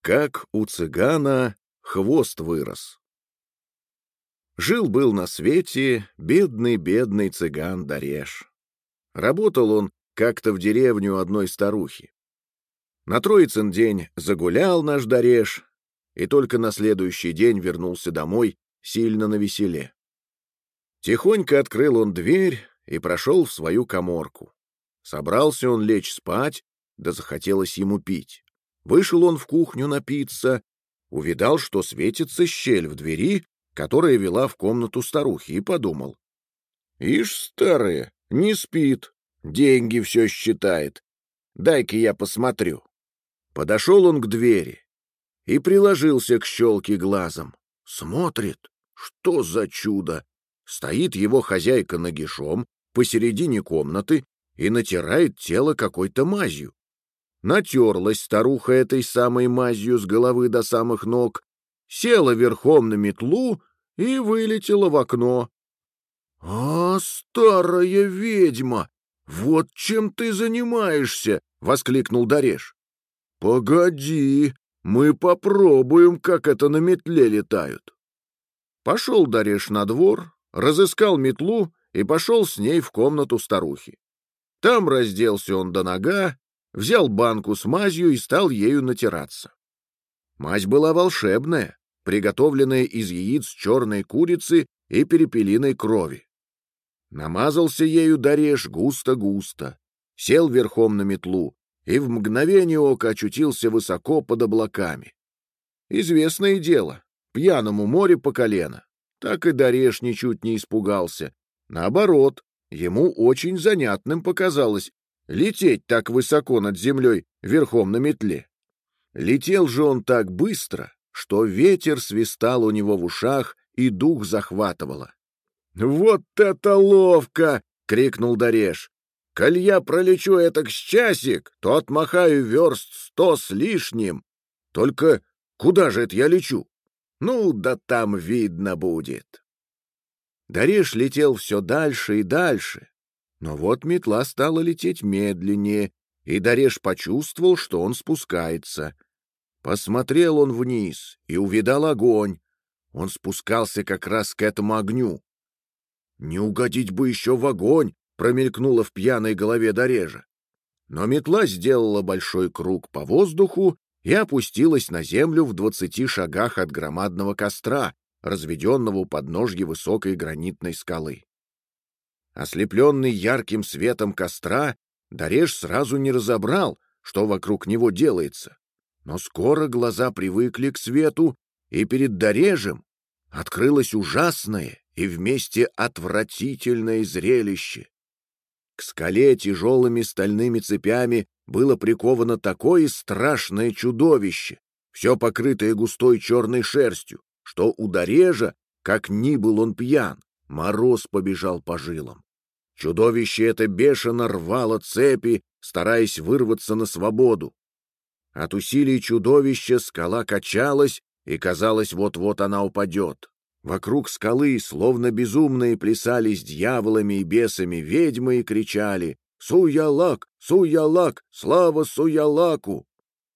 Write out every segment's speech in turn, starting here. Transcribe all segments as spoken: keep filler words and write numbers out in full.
Как у цыгана хвост вырос. Жил-был на свете бедный-бедный цыган Дареш. Работал он как-то в деревню одной старухи. На Троицын день загулял наш Дареш, и только на следующий день вернулся домой сильно навеселе. Тихонько открыл он дверь и прошел в свою каморку. Собрался он лечь спать, да захотелось ему пить. Вышел он в кухню напиться, увидал, что светится щель в двери, которая вела в комнату старухи, и подумал: «Ишь, старая, не спит, деньги все считает. Дай-ка я посмотрю». Подошел он к двери и приложился к щелке глазом. Смотрит, что за чудо! Стоит его хозяйка нагишом посередине комнаты и натирает тело какой-то мазью. Натерлась старуха этой самой мазью с головы до самых ног, села верхом на метлу и вылетела в окно. — А, старая ведьма, вот чем ты занимаешься! — воскликнул Дареш. — Погоди, мы попробуем, как это на метле летают. Пошел Дареш на двор, разыскал метлу и пошел с ней в комнату старухи. Там разделся он до нога, взял банку с мазью и стал ею натираться. Мазь была волшебная, приготовленная из яиц черной курицы и перепелиной крови. Намазался ею Дареш густо-густо, сел верхом на метлу и в мгновение ока очутился высоко под облаками. Известное дело, пьяному море по колено. Так и Дареш ничуть не испугался. Наоборот, ему очень занятным показалось лететь так высоко над землей верхом на метле. Летел же он так быстро, что ветер свистал у него в ушах и дух захватывало. «Вот это ловко!» — крикнул Дареш. «Коль я пролечу этак с часик, то отмахаю верст сто с лишним. Только куда же это я лечу? Ну, да там видно будет». Дареш летел все дальше и дальше. Но вот метла стала лететь медленнее, и Дареш почувствовал, что он спускается. Посмотрел он вниз и увидал огонь. Он спускался как раз к этому огню. «Не угодить бы еще в огонь!» — промелькнуло в пьяной голове Дарежа. Но метла сделала большой круг по воздуху и опустилась на землю в двадцати шагах от громадного костра, разведенного у подножья высокой гранитной скалы. Ослепленный ярким светом костра, Дареш сразу не разобрал, что вокруг него делается. Но скоро глаза привыкли к свету, и перед Дарежем открылось ужасное и вместе отвратительное зрелище. К скале тяжелыми стальными цепями было приковано такое страшное чудовище, все покрытое густой черной шерстью, что у Дарежа, как ни был он пьян, мороз побежал по жилам. Чудовище это бешено рвало цепи, стараясь вырваться на свободу. От усилий чудовища скала качалась, и казалось, вот-вот она упадет. Вокруг скалы, словно безумные, плясали с дьяволами и бесами ведьмы и кричали: «Суялак! Суялак! Слава Суялаку!»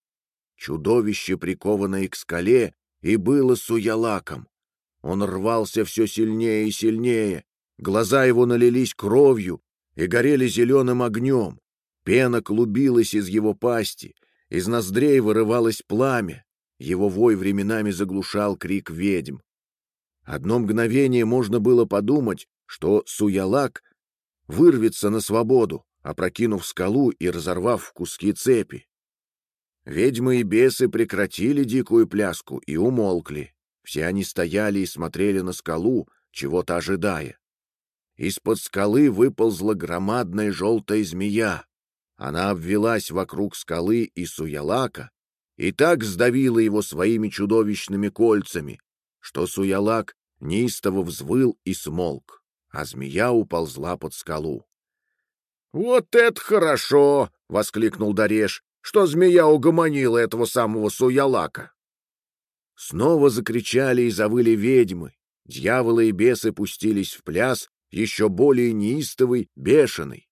Чудовище, прикованное к скале, и было Суялаком. Он рвался все сильнее и сильнее. Глаза его налились кровью и горели зеленым огнем. Пена клубилась из его пасти, из ноздрей вырывалось пламя. Его вой временами заглушал крик ведьм. Одно мгновение можно было подумать, что Суялак вырвется на свободу, опрокинув скалу и разорвав в куски цепи. Ведьмы и бесы прекратили дикую пляску и умолкли. Все они стояли и смотрели на скалу, чего-то ожидая. Из-под скалы выползла громадная желтая змея. Она обвелась вокруг скалы и Суялака и так сдавила его своими чудовищными кольцами, что Суялак неистово взвыл и смолк, а змея уползла под скалу. «Вот это хорошо!» — воскликнул Дареш, что змея угомонила этого самого Суялака. Снова закричали и завыли ведьмы. Дьяволы и бесы пустились в пляс, еще более неистовый, бешеный.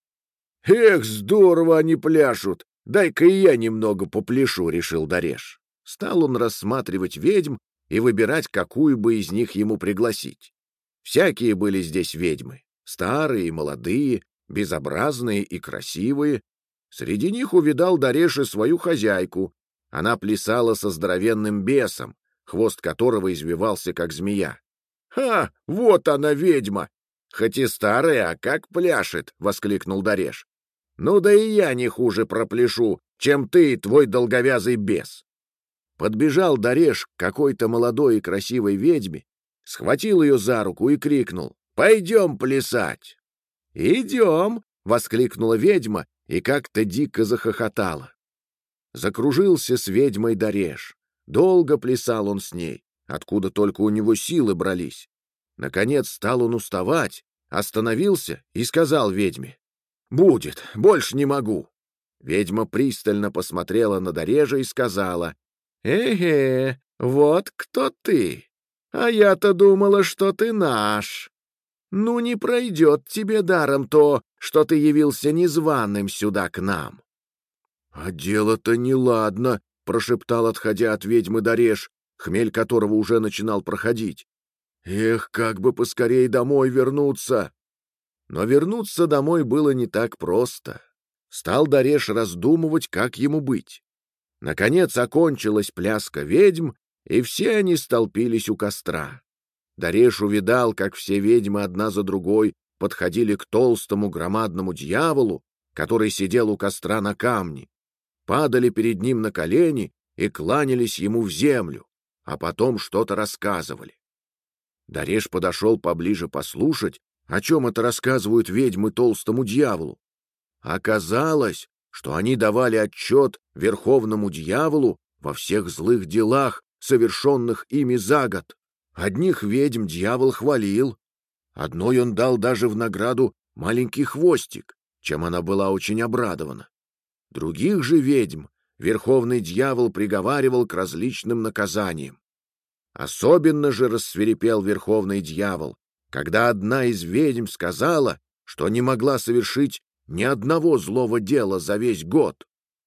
«Эх, здорово они пляшут! Дай-ка и я немного попляшу», — решил Дареш. Стал он рассматривать ведьм и выбирать, какую бы из них ему пригласить. Всякие были здесь ведьмы, старые и молодые, безобразные и красивые. Среди них увидал Дареш и свою хозяйку. Она плясала со здоровенным бесом, хвост которого извивался, как змея. «Ха! Вот она, ведьма! Хоть и старая, а как пляшет!» — воскликнул Дареш. «Ну да и я не хуже пропляшу, чем ты и твой долговязый бес!» Подбежал Дареш к какой-то молодой и красивой ведьме, схватил ее за руку и крикнул: «Пойдем плясать!» «Идем!» — воскликнула ведьма и как-то дико захохотала. Закружился с ведьмой Дареш. Долго плясал он с ней, откуда только у него силы брались. Наконец стал он уставать, остановился и сказал ведьме: «Будет, больше не могу». Ведьма пристально посмотрела на Дарежа и сказала: «Эге, вот кто ты! А я-то думала, что ты наш. Ну, не пройдет тебе даром то, что ты явился незваным сюда к нам». «А дело-то неладно», — прошептал, отходя от ведьмы Дареш, хмель которого уже начинал проходить. «Эх, как бы поскорей домой вернуться!» Но вернуться домой было не так просто. Стал Дареш раздумывать, как ему быть. Наконец окончилась пляска ведьм, и все они столпились у костра. Дареш увидал, как все ведьмы одна за другой подходили к толстому громадному дьяволу, который сидел у костра на камне, падали перед ним на колени и кланялись ему в землю, а потом что-то рассказывали. Дареш подошел поближе послушать, о чем это рассказывают ведьмы толстому дьяволу. Оказалось, что они давали отчет верховному дьяволу во всех злых делах, совершенных ими за год. Одних ведьм дьявол хвалил, одной он дал даже в награду маленький хвостик, чем она была очень обрадована. Других же ведьм верховный дьявол приговаривал к различным наказаниям. Особенно же рассвирепел верховный дьявол, когда одна из ведьм сказала, что не могла совершить ни одного злого дела за весь год.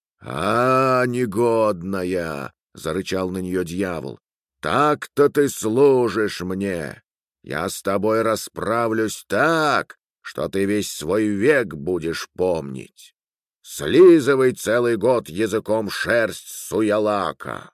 «А, негодная!» — зарычал на нее дьявол. «Так-то ты служишь мне! Я с тобой расправлюсь так, что ты весь свой век будешь помнить. Слизывай целый год языком шерсть суялака!»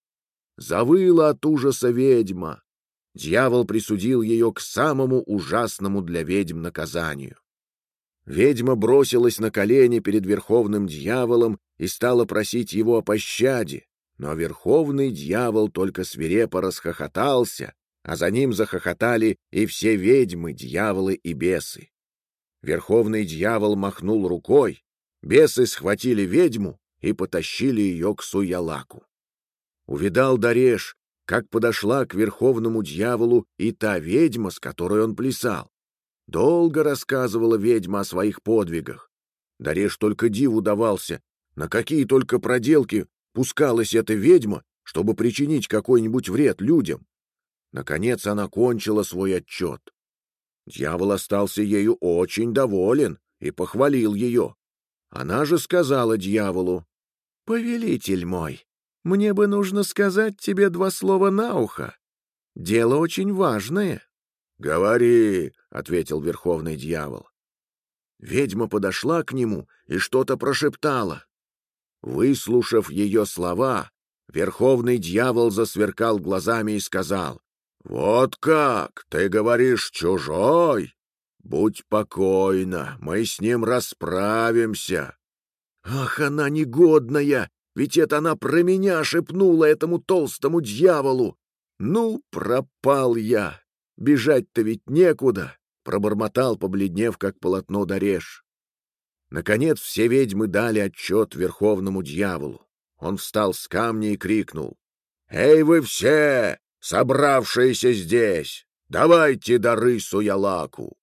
Завыла от ужаса ведьма. Дьявол присудил ее к самому ужасному для ведьм наказанию. Ведьма бросилась на колени перед верховным дьяволом и стала просить его о пощаде, но верховный дьявол только свирепо расхохотался, а за ним захохотали и все ведьмы, дьяволы и бесы. Верховный дьявол махнул рукой, бесы схватили ведьму и потащили ее к Суялаку. Увидал Дареш, как подошла к верховному дьяволу и та ведьма, с которой он плясал. Долго рассказывала ведьма о своих подвигах. Дареш только диву давался, на какие только проделки пускалась эта ведьма, чтобы причинить какой-нибудь вред людям. Наконец она кончила свой отчет. Дьявол остался ею очень доволен и похвалил ее. Она же сказала дьяволу: «Повелитель мой, мне бы нужно сказать тебе два слова на ухо. Дело очень важное». «Говори», — ответил верховный дьявол. Ведьма подошла к нему и что-то прошептала. Выслушав ее слова, верховный дьявол засверкал глазами и сказал: «Вот как, ты говоришь, чужой? Будь покойна, мы с ним расправимся». «Ах, она негодная! Ведь это она про меня шепнула этому толстому дьяволу! Ну, пропал я! Бежать-то ведь некуда!» — пробормотал, побледнев, как полотно Дареш. Наконец все ведьмы дали отчет верховному дьяволу. Он встал с камня и крикнул: «Эй, вы все, собравшиеся здесь, давайте дары Суялаку!»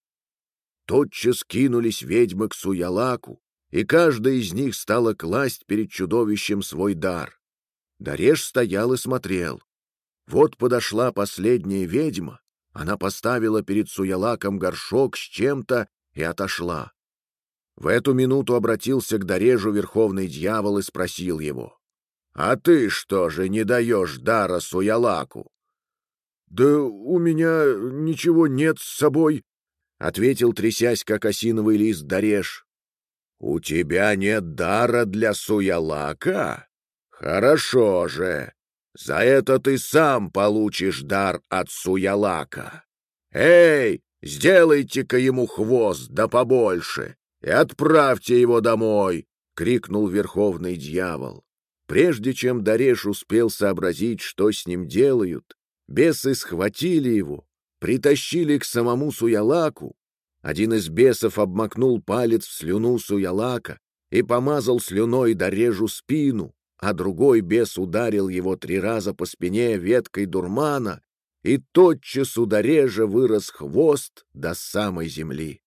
Тотчас кинулись ведьмы к Суялаку, и каждая из них стала класть перед чудовищем свой дар. Дареш стоял и смотрел. Вот подошла последняя ведьма, она поставила перед Суялаком горшок с чем-то и отошла. В эту минуту обратился к Дарежу верховный дьявол и спросил его: А ты что же не даешь дара Суялаку? — Да у меня ничего нет с собой, — ответил, трясясь, как осиновый лист, Дареж. — У тебя нет дара для Суялака? Хорошо же. За это ты сам получишь дар от Суялака. Эй, сделайте-ка ему хвост да побольше и отправьте его домой, — крикнул верховный дьявол. Прежде чем Дареш успел сообразить, что с ним делают, бесы схватили его, притащили к самому Суялаку. Один из бесов обмакнул палец в слюну Суялака и помазал слюной Дарежу спину, а другой бес ударил его три раза по спине веткой дурмана, и тотчас у Дарежа вырос хвост до самой земли.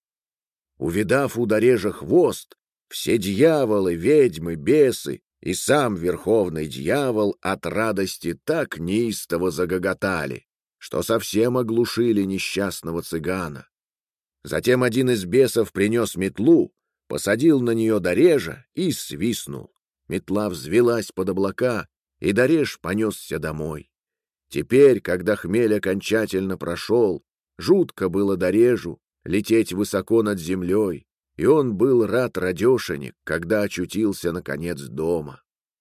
Увидав у Дарежа хвост, все дьяволы, ведьмы, бесы и сам верховный дьявол от радости так неистово загоготали, что совсем оглушили несчастного цыгана. Затем один из бесов принес метлу, посадил на нее Дарежа и свистнул. Метла взвелась под облака, и Дареж понесся домой. Теперь, когда хмель окончательно прошел, жутко было Дарежу лететь высоко над землей, и он был рад радешенек, когда очутился, наконец, дома.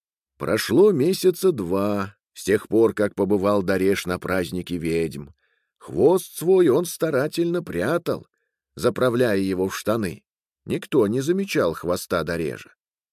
Прошло месяца два с тех пор, как побывал Дареж на празднике ведьм. Хвост свой он старательно прятал, заправляя его в штаны. Никто не замечал хвоста Дарежа.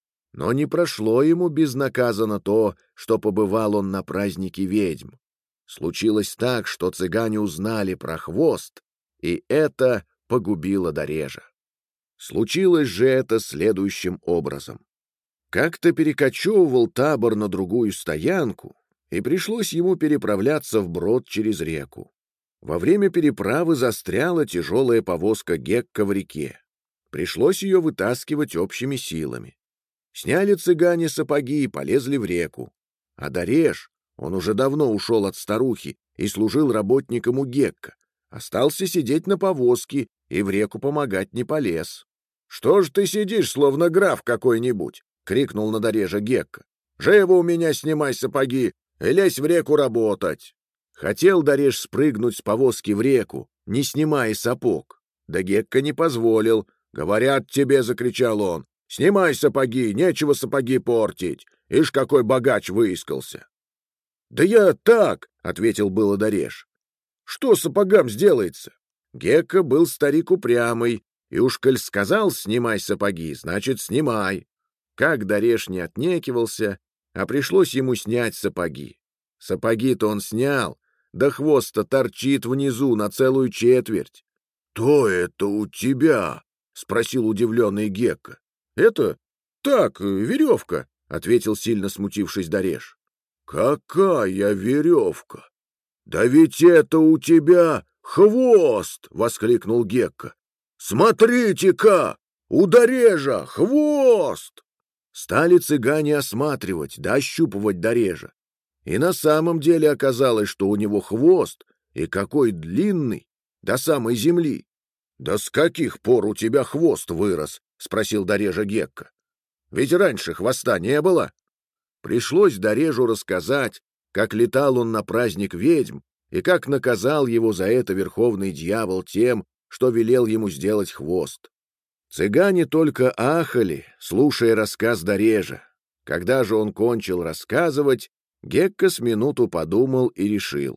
Но не прошло ему безнаказанно то, что побывал он на празднике ведьм. Случилось так, что цыгане узнали про хвост, и это погубило Дарежа. Случилось же это следующим образом. Как-то перекочевывал табор на другую стоянку, и пришлось ему переправляться вброд через реку. Во время переправы застряла тяжелая повозка Гекка в реке. Пришлось ее вытаскивать общими силами. Сняли цыгане сапоги и полезли в реку. А Дареж, он уже давно ушел от старухи и служил работником у Гекка, остался сидеть на повозке и в реку помогать не полез. — Что ж ты сидишь, словно граф какой-нибудь? — крикнул на Дарежа Гекка. — Живо у меня снимай сапоги и лезь в реку работать. Хотел Дареж спрыгнуть с повозки в реку, не снимая сапог. Да Гекка не позволил. — Говорят тебе, — закричал он, — снимай сапоги, нечего сапоги портить. Ишь, какой богач выискался. — Да я так, — ответил было Дареж. — Что сапогам сделается? Гекка был старик упрямый, и уж коль сказал «снимай сапоги», значит, снимай. Как Дареж не отнекивался, а пришлось ему снять сапоги. Сапоги-то он снял, да хвост-то торчит внизу на целую четверть. — Что это у тебя? — спросил удивленный Гекка. — Это так, веревка, — ответил сильно смутившись Дареж. — Какая веревка? Да ведь это у тебя хвост! — воскликнул Гекка. — Смотрите-ка! У Дарежа хвост! Стали цыгане осматривать да ощупывать Дарежа. И на самом деле оказалось, что у него хвост, и какой длинный, до самой земли. — Да с каких пор у тебя хвост вырос? — спросил Дарежа Гекка. — Ведь раньше хвоста не было. Пришлось Дарежу рассказать, как летал он на праздник ведьм, и как наказал его за это верховный дьявол тем, что велел ему сделать хвост. Цыгане только ахали, слушая рассказ Дарежа. Когда же он кончил рассказывать, Гекка с минуту подумал и решил.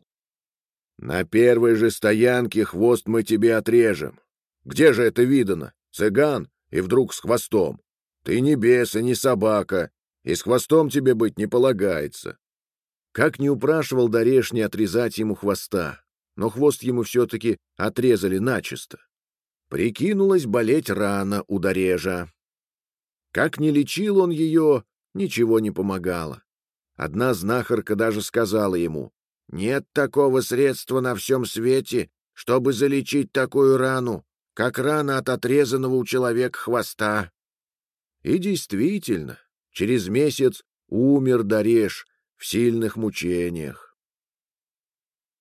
— На первой же стоянке хвост мы тебе отрежем. Где же это видано? Цыган и вдруг с хвостом. Ты не бес и не собака, и с хвостом тебе быть не полагается. Как не упрашивал Дареж не отрезать ему хвоста, но хвост ему все-таки отрезали начисто. Прикинулась болеть рана у Дарежа. Как не лечил он ее, ничего не помогало. Одна знахарка даже сказала ему: «Нет такого средства на всем свете, чтобы залечить такую рану, как рана от отрезанного у человека хвоста». И действительно, через месяц умер Дареж в сильных мучениях.